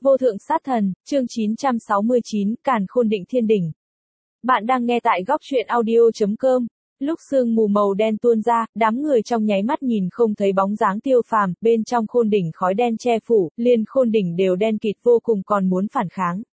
Vô thượng sát thần, chương 969, Càn Khôn Định Thiên Đỉnh. Bạn đang nghe tại góc truyện audio.com. Lúc sương mù màu đen tuôn ra, đám người trong nháy mắt nhìn không thấy bóng dáng Tiêu Phàm, bên trong khôn đỉnh khói đen che phủ, liền khôn đỉnh đều đen kịt vô cùng còn muốn phản kháng.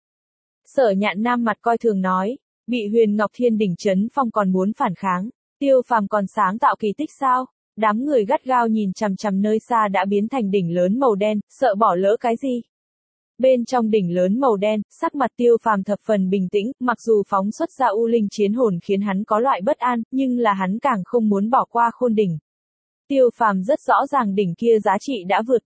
Sở Nhạn Nam mặt coi thường nói, bị Huyền Ngọc Thiên Đỉnh chấn phong còn muốn phản kháng, Tiêu Phàm còn sáng tạo kỳ tích sao? Đám người gắt gao nhìn chằm chằm nơi xa đã biến thành đỉnh lớn màu đen, sợ bỏ lỡ cái gì. Bên trong đỉnh lớn màu đen, sắc mặt Tiêu Phàm thập phần bình tĩnh, mặc dù phóng xuất ra u linh chiến hồn khiến hắn có loại bất an, nhưng là hắn càng không muốn bỏ qua khôn đỉnh. Tiêu Phàm rất rõ ràng đỉnh kia giá trị đã vượt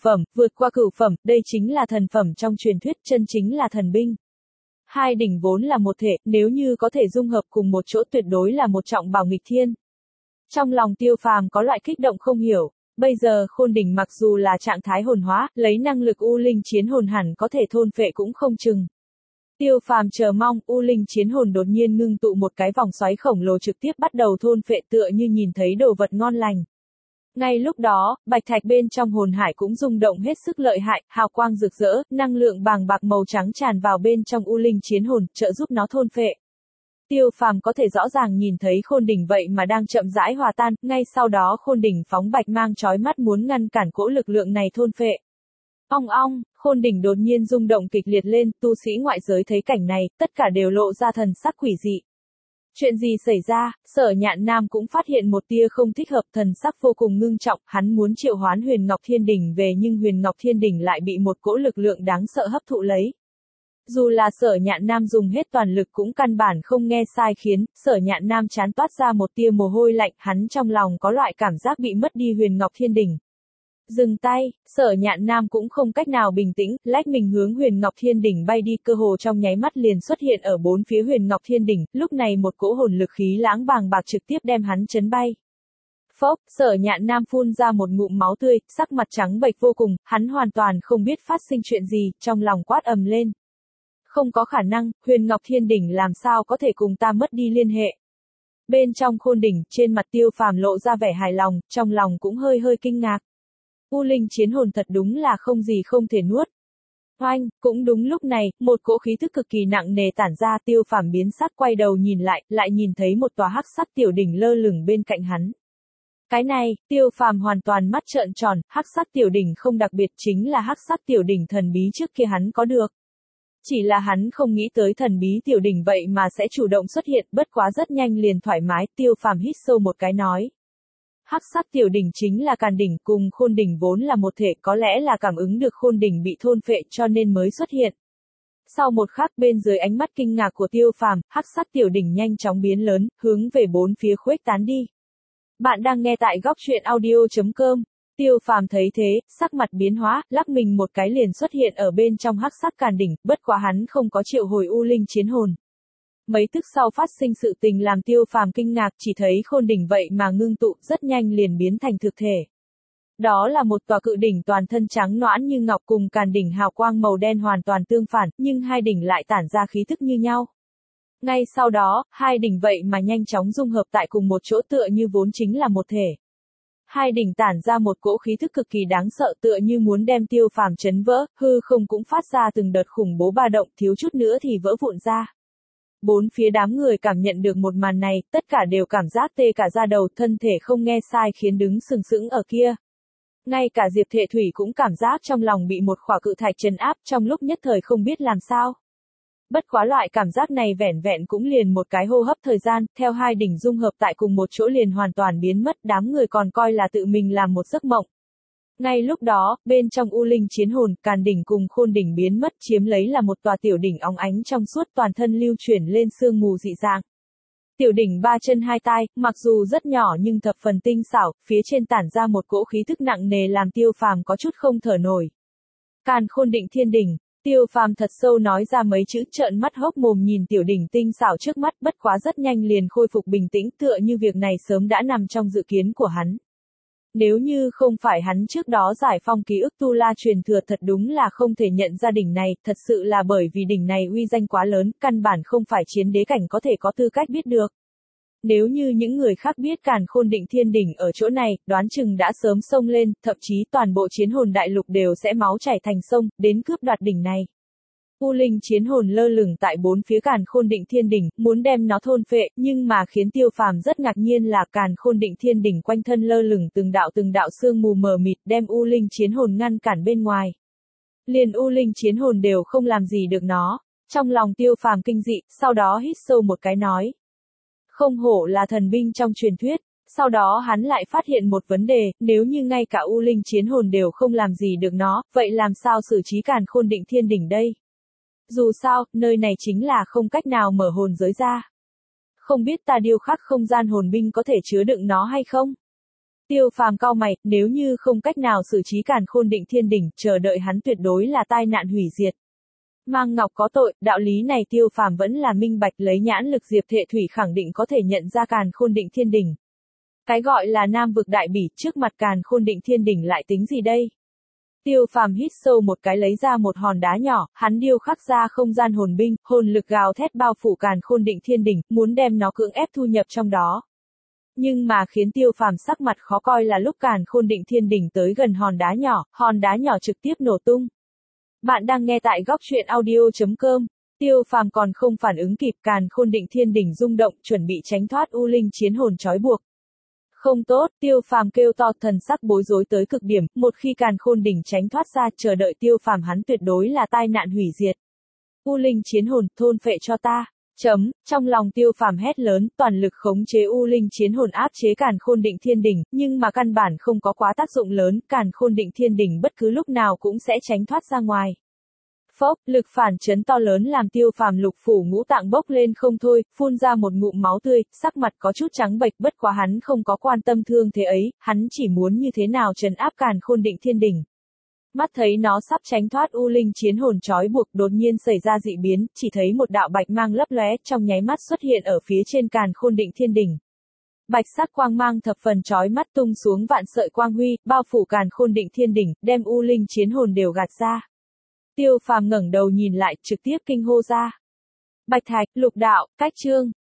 qua cửu phẩm, đây chính là thần phẩm trong truyền thuyết, chân chính là thần binh. Hai đỉnh vốn là một thể, nếu như có thể dung hợp cùng một chỗ tuyệt đối là một trọng bảo nghịch thiên. Trong lòng Tiêu Phàm có loại kích động không hiểu. Bây giờ khôn đỉnh mặc dù là trạng thái hồn hóa, lấy năng lực u linh chiến hồn hẳn có thể thôn phệ cũng không chừng. Tiêu Phàm chờ mong, u linh chiến hồn đột nhiên ngưng tụ một cái vòng xoáy khổng lồ trực tiếp bắt đầu thôn phệ tựa như nhìn thấy đồ vật ngon lành. Ngay lúc đó, bạch thạch bên trong hồn hải cũng rung động hết sức lợi hại, hào quang rực rỡ, năng lượng bàng bạc màu trắng tràn vào bên trong u linh chiến hồn, trợ giúp nó thôn phệ. Tiêu Phàm có thể rõ ràng nhìn thấy khôn đỉnh vậy mà đang chậm rãi hòa tan, ngay sau đó khôn đỉnh phóng bạch mang chói mắt muốn ngăn cản cỗ lực lượng này thôn phệ. Ong ong, khôn đỉnh đột nhiên rung động kịch liệt lên, tu sĩ ngoại giới thấy cảnh này, tất cả đều lộ ra thần sắc quỷ dị. Chuyện gì xảy ra? Sở Nhạn Nam cũng phát hiện một tia không thích hợp, thần sắc vô cùng ngưng trọng, hắn muốn triệu hoán Huyền Ngọc Thiên Đỉnh về nhưng Huyền Ngọc Thiên Đỉnh lại bị một cỗ lực lượng đáng sợ hấp thụ lấy. Dù là Sở Nhạn Nam dùng hết toàn lực cũng căn bản không nghe sai khiến, Sở Nhạn Nam chán toát ra một tia mồ hôi lạnh, hắn trong lòng có loại cảm giác bị mất đi Huyền Ngọc Thiên Đỉnh. Dừng tay, Sở Nhạn Nam cũng không cách nào bình tĩnh, lách mình hướng Huyền Ngọc Thiên Đỉnh bay đi, cơ hồ trong nháy mắt liền xuất hiện ở bốn phía Huyền Ngọc Thiên Đỉnh, lúc này một cỗ hồn lực khí lãng bàng bạc trực tiếp đem hắn chấn bay. Phốc, Sở Nhạn Nam phun ra một ngụm máu tươi, sắc mặt trắng bệch vô cùng, hắn hoàn toàn không biết phát sinh chuyện gì, trong lòng quát ầm lên. Không có khả năng, Huyền Ngọc Thiên Đỉnh làm sao có thể cùng ta mất đi liên hệ. Bên trong khôn đỉnh, trên mặt Tiêu Phàm lộ ra vẻ hài lòng, trong lòng cũng hơi kinh ngạc. U linh chiến hồn thật đúng là không gì không thể nuốt. Oanh, cũng đúng lúc này, một cỗ khí thức cực kỳ nặng nề tản ra, Tiêu Phàm biến sắc quay đầu nhìn lại nhìn thấy một tòa hắc sắc tiểu đỉnh lơ lửng bên cạnh hắn. Cái này, Tiêu Phàm hoàn toàn mắt trợn tròn, hắc sắc tiểu đỉnh không đặc biệt chính là hắc sắc tiểu đỉnh thần bí trước kia hắn có được. Chỉ là hắn không nghĩ tới thần bí tiểu đỉnh vậy mà sẽ chủ động xuất hiện, bất quá rất nhanh liền thoải mái, Tiêu Phàm hít sâu một cái nói. Hắc sắc tiểu đỉnh chính là Càn đỉnh cùng khôn đỉnh vốn là một thể, có lẽ là cảm ứng được khôn đỉnh bị thôn phệ cho nên mới xuất hiện. Sau một khắc bên dưới ánh mắt kinh ngạc của Tiêu Phàm, hắc sắc tiểu đỉnh nhanh chóng biến lớn, hướng về bốn phía khuếch tán đi. Bạn đang nghe tại góc truyện audio.com. Tiêu Phàm thấy thế, sắc mặt biến hóa, lắc mình một cái liền xuất hiện ở bên trong hắc sắc Càn đỉnh, bất quá hắn không có triệu hồi u linh chiến hồn. Mấy tức sau phát sinh sự tình làm Tiêu Phàm kinh ngạc, chỉ thấy khôn đỉnh vậy mà ngưng tụ, rất nhanh liền biến thành thực thể. Đó là một tòa cự đỉnh toàn thân trắng nõn như ngọc cùng Càn đỉnh hào quang màu đen hoàn toàn tương phản, nhưng hai đỉnh lại tản ra khí thức như nhau. Ngay sau đó, hai đỉnh vậy mà nhanh chóng dung hợp tại cùng một chỗ tựa như vốn chính là một thể. Hai đỉnh tản ra một cỗ khí thức cực kỳ đáng sợ tựa như muốn đem Tiêu Phàm chấn vỡ, hư không cũng phát ra từng đợt khủng bố ba động, thiếu chút nữa thì vỡ vụn ra. Bốn phía đám người cảm nhận được một màn này, tất cả đều cảm giác tê cả da đầu, thân thể không nghe sai khiến đứng sừng sững ở kia. Ngay cả Diệp Thệ Thủy cũng cảm giác trong lòng bị một khỏa cự thạch trấn áp, trong lúc nhất thời không biết làm sao. Bất quá loại cảm giác này vẻn vẹn cũng liền một cái hô hấp thời gian, theo hai đỉnh dung hợp tại cùng một chỗ liền hoàn toàn biến mất, đám người còn coi là tự mình làm một giấc mộng. Ngay lúc đó, bên trong u linh chiến hồn, Càn đỉnh cùng khôn đỉnh biến mất, chiếm lấy là một tòa tiểu đỉnh óng ánh trong suốt, toàn thân lưu chuyển lên sương mù dị dạng. Tiểu đỉnh ba chân hai tai, mặc dù rất nhỏ nhưng thập phần tinh xảo, phía trên tản ra một cỗ khí thức nặng nề làm Tiêu Phàm có chút không thở nổi. Càn Khôn Định Thiên Đỉnh. Tiêu Phàm thật sâu nói ra mấy chữ, trợn mắt hốc mồm nhìn tiểu đỉnh tinh xảo trước mắt, bất quá rất nhanh liền khôi phục bình tĩnh, tựa như việc này sớm đã nằm trong dự kiến của hắn. Nếu như không phải hắn trước đó giải phong ký ức tu la truyền thừa, thật đúng là không thể nhận ra đỉnh này, thật sự là bởi vì đỉnh này uy danh quá lớn, căn bản không phải chiến đế cảnh có thể có tư cách biết được. Nếu như những người khác biết Càn Khôn Định Thiên Đỉnh ở chỗ này, đoán chừng đã sớm xông lên, thậm chí toàn bộ chiến hồn đại lục đều sẽ máu chảy thành sông, đến cướp đoạt đỉnh này. U linh chiến hồn lơ lửng tại bốn phía Càn Khôn Định Thiên Đỉnh, muốn đem nó thôn phệ, nhưng mà khiến Tiêu Phàm rất ngạc nhiên là Càn Khôn Định Thiên Đỉnh quanh thân lơ lửng từng đạo sương mù mờ mịt đem U linh chiến hồn ngăn cản bên ngoài. Liền U linh chiến hồn đều không làm gì được nó. Trong lòng Tiêu Phàm kinh dị, sau đó hít sâu một cái nói. Không hổ là thần binh trong truyền thuyết. Sau đó hắn lại phát hiện một vấn đề, nếu như ngay cả U linh chiến hồn đều không làm gì được nó, vậy làm sao xử trí Càn Khôn Định Thiên Đỉnh đây? Dù sao, nơi này chính là không cách nào mở hồn giới ra. Không biết ta điêu khắc không gian hồn binh có thể chứa đựng nó hay không? Tiêu Phàm cau mày, nếu như không cách nào xử trí Càn Khôn Định Thiên Đỉnh, chờ đợi hắn tuyệt đối là tai nạn hủy diệt. Mang Ngọc có tội, đạo lý này Tiêu Phàm vẫn là minh bạch, lấy nhãn lực Diệp Thệ Thủy khẳng định có thể nhận ra Càn Khôn Định Thiên Đỉnh. Cái gọi là Nam vực đại bỉ, trước mặt Càn Khôn Định Thiên Đỉnh lại tính gì đây? Tiêu Phàm hít sâu một cái lấy ra một hòn đá nhỏ, hắn điêu khắc ra không gian hồn binh, hồn lực gào thét bao phủ Càn Khôn Định Thiên Đỉnh, muốn đem nó cưỡng ép thu nhập trong đó. Nhưng mà khiến Tiêu Phàm sắc mặt khó coi là lúc Càn Khôn Định Thiên Đỉnh tới gần hòn đá nhỏ trực tiếp nổ tung. Bạn đang nghe tại góc truyện audio.com. Tiêu Phàm còn không phản ứng kịp, Càn Khôn Định Thiên Đỉnh rung động, chuẩn bị tránh thoát U linh chiến hồn trói buộc. Không tốt, Tiêu Phàm kêu to, thần sắc bối rối tới cực điểm, một khi Càn Khôn Đỉnh tránh thoát ra, chờ đợi Tiêu Phàm hắn tuyệt đối là tai nạn hủy diệt. U linh chiến hồn, thôn phệ cho ta. Trong lòng Tiêu Phàm hét lớn, toàn lực khống chế U linh chiến hồn áp chế Càn Khôn Định Thiên Đỉnh, nhưng mà căn bản không có quá tác dụng lớn, Càn Khôn Định Thiên Đỉnh bất cứ lúc nào cũng sẽ tránh thoát ra ngoài. Phốc, lực phản chấn to lớn làm Tiêu Phàm lục phủ ngũ tạng bốc lên không thôi, phun ra một ngụm máu tươi, sắc mặt có chút trắng bệch, bất quá hắn không có quan tâm thương thế ấy, hắn chỉ muốn như thế nào trấn áp Càn Khôn Định Thiên Đỉnh. Mắt thấy nó sắp tránh thoát U linh chiến hồn trói buộc, đột nhiên xảy ra dị biến, chỉ thấy một đạo bạch mang lấp lóe, trong nháy mắt xuất hiện ở phía trên Càn Khôn Định Thiên Đỉnh. Bạch sắc quang mang thập phần chói mắt tung xuống vạn sợi quang huy, bao phủ Càn Khôn Định Thiên Đỉnh, đem U linh chiến hồn đều gạt ra. Tiêu Phàm ngẩng đầu nhìn lại, trực tiếp kinh hô ra. Bạch Thạch, Lục Đạo, Cách Chương.